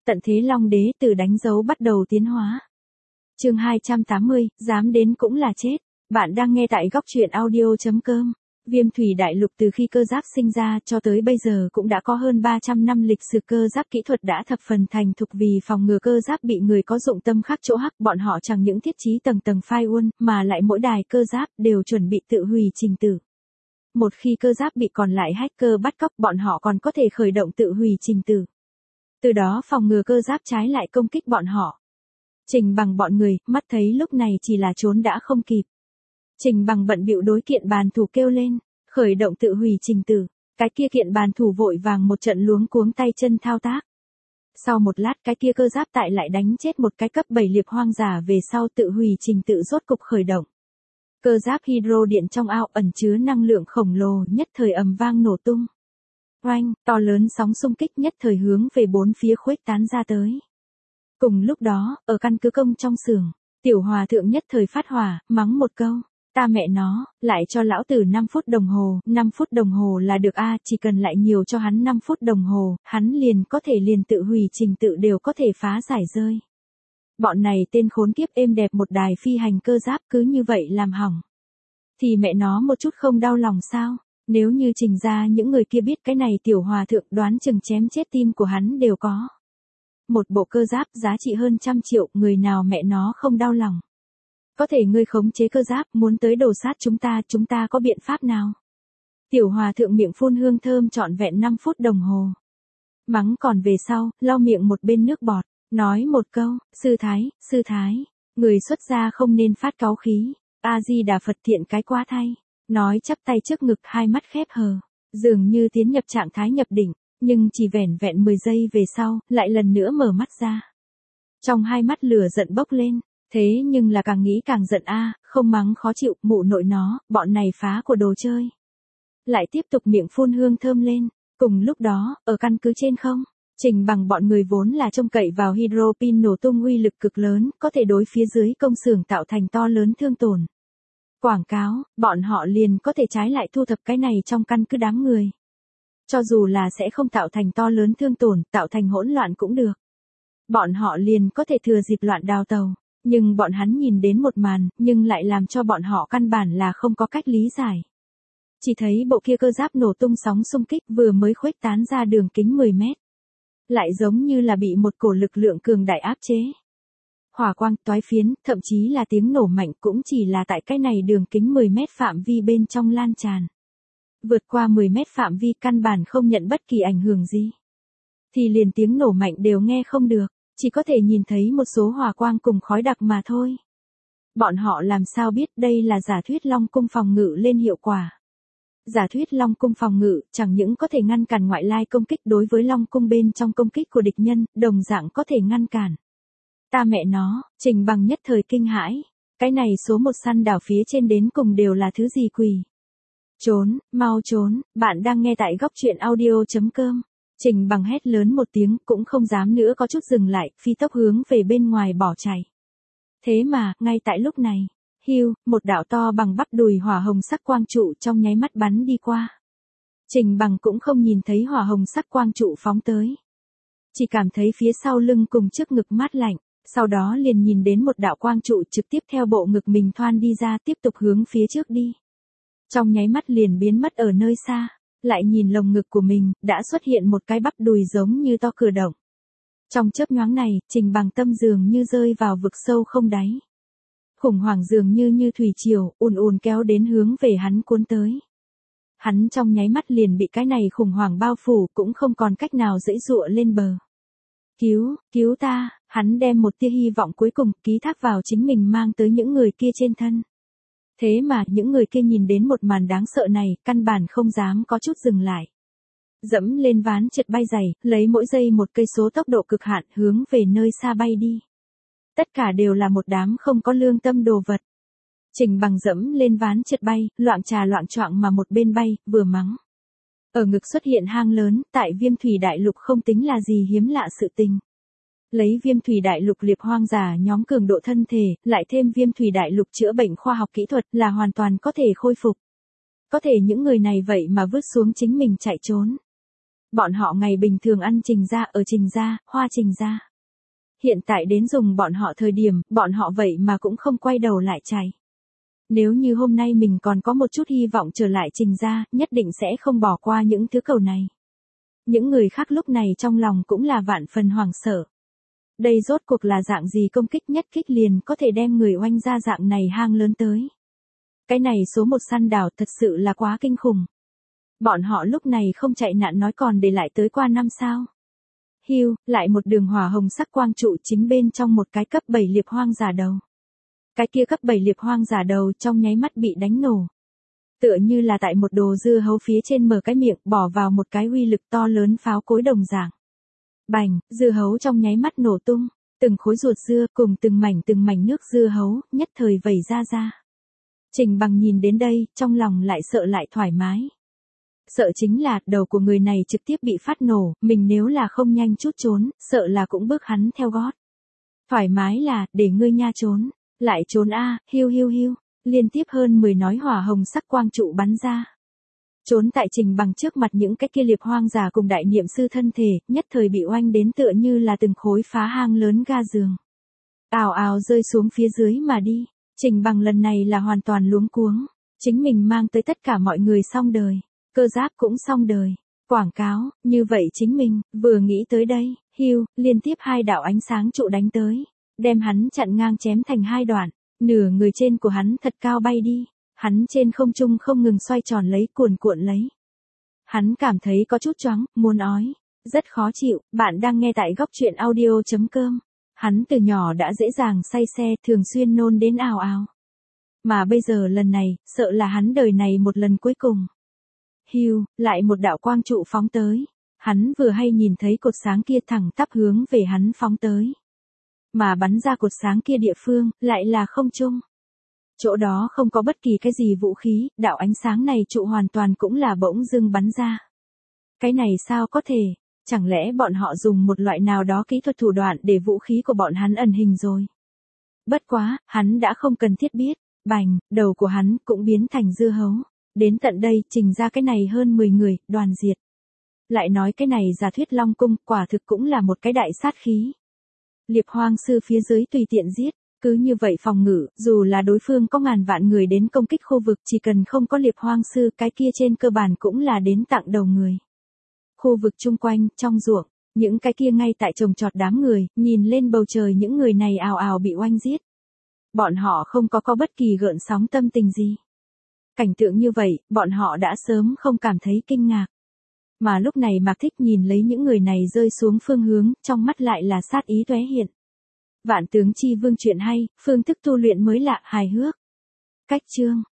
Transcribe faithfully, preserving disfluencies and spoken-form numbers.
Tận thế Long Đế từ đánh dấu bắt đầu tiến hóa. Chương hai trăm tám mươi, dám đến cũng là chết. Bạn đang nghe tại góc truyện audio chấm com. Viêm thủy đại lục từ khi cơ giáp sinh ra cho tới bây giờ cũng đã có hơn ba trăm năm lịch sử, cơ giáp kỹ thuật đã thập phần thành thục vì phòng ngừa cơ giáp bị người có dụng tâm khắc chỗ hắc. Bọn họ chẳng những thiết trí tầng tầng firewall mà lại mỗi đài cơ giáp đều chuẩn bị tự hủy trình tự. Một khi cơ giáp bị còn lại hacker bắt cóc, bọn họ còn có thể khởi động tự hủy trình tự. Từ đó phòng ngừa cơ giáp trái lại công kích bọn họ. Trình Bằng bọn người, mắt thấy lúc này chỉ là trốn đã không kịp. Trình Bằng bận bịu đối kiện bàn thủ kêu lên, khởi động tự hủy trình tự. Cái kia kiện bàn thủ vội vàng một trận luống cuống tay chân thao tác. Sau một lát cái kia cơ giáp tại lại đánh chết một cái cấp bảy liệp hoang giả về sau tự hủy trình tự rốt cục khởi động. Cơ giáp hydro điện trong ao ẩn chứa năng lượng khổng lồ nhất thời ầm vang nổ tung. Oanh, to lớn sóng xung kích nhất thời hướng về bốn phía khuếch tán ra tới. Cùng lúc đó, ở căn cứ công trong xưởng, tiểu hòa thượng nhất thời phát hỏa, mắng một câu. Ta mẹ nó, lại cho lão tử năm phút đồng hồ, năm phút đồng hồ là được a, chỉ cần lại nhiều cho hắn năm phút đồng hồ, hắn liền có thể liền tự hủy trình tự đều có thể phá giải rơi. Bọn này tên khốn kiếp êm đẹp một đài phi hành cơ giáp cứ như vậy làm hỏng. Thì mẹ nó một chút không đau lòng sao? Nếu như Trình ra những người kia biết cái này tiểu hòa thượng đoán chừng chém chết tim của hắn đều có. Một bộ cơ giáp giá trị hơn trăm triệu, người nào mẹ nó không đau lòng. Có thể ngươi khống chế cơ giáp muốn tới đổ sát chúng ta, chúng ta có biện pháp nào? Tiểu hòa thượng miệng phun hương thơm trọn vẹn năm phút đồng hồ. Mắng còn về sau, lau miệng một bên nước bọt, nói một câu, sư thái, sư thái, người xuất gia không nên phát cáu khí, A-di-đà Phật thiện cái quá thay. Nói chắp tay trước ngực, hai mắt khép hờ, dường như tiến nhập trạng thái nhập định, nhưng chỉ vẻn vẹn mười giây về sau, lại lần nữa mở mắt ra. Trong hai mắt lửa giận bốc lên, thế nhưng là càng nghĩ càng giận a, không mắng khó chịu, mụ nội nó, bọn này phá của đồ chơi. Lại tiếp tục miệng phun hương thơm lên, cùng lúc đó, ở căn cứ trên không, Trình Bằng bọn người vốn là trông cậy vào hydro pin nổ tung uy lực cực lớn, có thể đối phía dưới công xưởng tạo thành to lớn thương tổn. Quảng cáo, bọn họ liền có thể trái lại thu thập cái này trong căn cứ đám người. Cho dù là sẽ không tạo thành to lớn thương tổn, tạo thành hỗn loạn cũng được. Bọn họ liền có thể thừa dịp loạn đào tàu, nhưng bọn hắn nhìn đến một màn, nhưng lại làm cho bọn họ căn bản là không có cách lý giải. Chỉ thấy bộ kia cơ giáp nổ tung sóng xung kích vừa mới khuếch tán ra đường kính mười mét. Lại giống như là bị một cổ lực lượng cường đại áp chế. Hỏa quang, toái phiến, thậm chí là tiếng nổ mạnh cũng chỉ là tại cái này đường kính mười mét phạm vi bên trong lan tràn. Vượt qua mười mét phạm vi căn bản không nhận bất kỳ ảnh hưởng gì. Thì liền tiếng nổ mạnh đều nghe không được, chỉ có thể nhìn thấy một số hỏa quang cùng khói đặc mà thôi. Bọn họ làm sao biết đây là giả thuyết Long cung phòng ngự lên hiệu quả. Giả thuyết Long cung phòng ngự chẳng những có thể ngăn cản ngoại lai công kích đối với Long cung bên trong công kích của địch nhân, đồng dạng có thể ngăn cản. Ta mẹ nó, Trình Bằng nhất thời kinh hãi, cái này số một săn đảo phía trên đến cùng đều là thứ gì quỷ. Trốn, mau trốn, bạn đang nghe tại góc truyện audio chấm com. Trình Bằng hét lớn một tiếng cũng không dám nữa có chút dừng lại, phi tốc hướng về bên ngoài bỏ chạy. Thế mà, ngay tại lúc này, hiu, một đạo to bằng bắp đùi hỏa hồng sắc quang trụ trong nháy mắt bắn đi qua. Trình Bằng cũng không nhìn thấy hỏa hồng sắc quang trụ phóng tới. Chỉ cảm thấy phía sau lưng cùng trước ngực mát lạnh, sau đó liền nhìn đến một đạo quang trụ trực tiếp theo bộ ngực mình thoăn đi ra tiếp tục hướng phía trước đi. Trong nháy mắt liền biến mất ở nơi xa, lại nhìn lồng ngực của mình, đã xuất hiện một cái bắp đùi giống như to cửa động. Trong chớp nhoáng này, Trình Bằng tâm dường như rơi vào vực sâu không đáy. Khủng hoảng dường như như thủy triều, ùn ùn kéo đến hướng về hắn cuốn tới. Hắn trong nháy mắt liền bị cái này khủng hoảng bao phủ cũng không còn cách nào giãy giụa lên bờ. Cứu, cứu ta, hắn đem một tia hy vọng cuối cùng ký thác vào chính mình mang tới những người kia trên thân. Thế mà những người kia nhìn đến một màn đáng sợ này, căn bản không dám có chút dừng lại. Dẫm lên ván trượt bay dày, lấy mỗi giây một cây số tốc độ cực hạn hướng về nơi xa bay đi. Tất cả đều là một đám không có lương tâm đồ vật. Trình Bằng dẫm lên ván trượt bay, loạng trà loạng choạng mà một bên bay, vừa mắng. Ở ngực xuất hiện hang lớn, tại Viêm thủy đại lục không tính là gì hiếm lạ sự tình. Lấy Viêm thủy đại lục liệp hoang giả nhóm cường độ thân thể, lại thêm Viêm thủy đại lục chữa bệnh khoa học kỹ thuật là hoàn toàn có thể khôi phục. Có thể những người này vậy mà vứt xuống chính mình chạy trốn. Bọn họ ngày bình thường ăn trình ra ở trình ra, hoa trình ra. Hiện tại đến dùng bọn họ thời điểm, bọn họ vậy mà cũng không quay đầu lại chạy. Nếu như hôm nay mình còn có một chút hy vọng trở lại trình ra, nhất định sẽ không bỏ qua những thứ cầu này. Những người khác lúc này trong lòng cũng là vạn phần hoảng sợ. Đây rốt cuộc là dạng gì công kích nhất kích liền có thể đem người oanh ra dạng này hang lớn tới. Cái này số một săn đảo thật sự là quá kinh khủng. Bọn họ lúc này không chạy nạn nói còn để lại tới qua năm sao. Hiu, lại một đường hỏa hồng sắc quang trụ chính bên trong một cái cấp bảy liệp hoang giả đầu. Cái kia cấp bảy liệp hoang giả đầu trong nháy mắt bị đánh nổ. Tựa như là tại một đồ dưa hấu phía trên mở cái miệng bỏ vào một cái uy lực to lớn pháo cối đồng dạng. Bành, dưa hấu trong nháy mắt nổ tung, từng khối ruột dưa cùng từng mảnh từng mảnh nước dưa hấu nhất thời vẩy ra ra. Trình Bằng nhìn đến đây, trong lòng lại sợ lại thoải mái. Sợ chính là đầu của người này trực tiếp bị phát nổ, mình nếu là không nhanh chút trốn, sợ là cũng bước hắn theo gót. Thoải mái là, để ngươi nha trốn, lại trốn a, à, hiu hiu hiu, liên tiếp hơn mười nói hỏa hồng sắc quang trụ bắn ra. Trốn tại Trình Bằng trước mặt những cái kia liệp hoang giả cùng đại niệm sư thân thể, nhất thời bị oanh đến tựa như là từng khối phá hang lớn ga giường. Ào ào rơi xuống phía dưới mà đi, Trình Bằng lần này là hoàn toàn luống cuống, chính mình mang tới tất cả mọi người xong đời. Cơ giáp cũng xong đời. Quảng cáo, như vậy chính mình, vừa nghĩ tới đây, hiu, liên tiếp hai đạo ánh sáng trụ đánh tới. Đem hắn chặn ngang chém thành hai đoạn. Nửa người trên của hắn thật cao bay đi. Hắn trên không trung không ngừng xoay tròn lấy cuồn cuộn lấy. Hắn cảm thấy có chút choáng, muốn ói. Rất khó chịu, bạn đang nghe tại góc truyện audio chấm com. Hắn từ nhỏ đã dễ dàng say xe, thường xuyên nôn đến ào ào. Mà bây giờ lần này, sợ là hắn đời này một lần cuối cùng. Hiu, lại một đạo quang trụ phóng tới. Hắn vừa hay nhìn thấy cột sáng kia thẳng tắp hướng về hắn phóng tới. Mà bắn ra cột sáng kia địa phương, lại là không trung. Chỗ đó không có bất kỳ cái gì vũ khí, đạo ánh sáng này trụ hoàn toàn cũng là bỗng dưng bắn ra. Cái này sao có thể, chẳng lẽ bọn họ dùng một loại nào đó kỹ thuật thủ đoạn để vũ khí của bọn hắn ẩn hình rồi. Bất quá, hắn đã không cần thiết biết, bành, đầu của hắn cũng biến thành dưa hấu. Đến tận đây, Trình ra cái này hơn mười người, đoàn diệt. Lại nói cái này giả thuyết Long Cung, quả thực cũng là một cái đại sát khí. Liệp hoang sư phía dưới tùy tiện giết, cứ như vậy phòng ngự, dù là đối phương có ngàn vạn người đến công kích khu vực, chỉ cần không có liệp hoang sư, cái kia trên cơ bản cũng là đến tặng đầu người. Khu vực chung quanh, trong ruộng, những cái kia ngay tại trồng trọt đám người, nhìn lên bầu trời những người này ào ào bị oanh giết. Bọn họ không có có bất kỳ gợn sóng tâm tình gì. Cảnh tượng như vậy, bọn họ đã sớm không cảm thấy kinh ngạc. Mà lúc này Mạc Thích nhìn lấy những người này rơi xuống phương hướng, trong mắt lại là sát ý tóe hiện. Vạn tướng chi vương chuyện hay, phương thức tu luyện mới lạ hài hước. Cách chương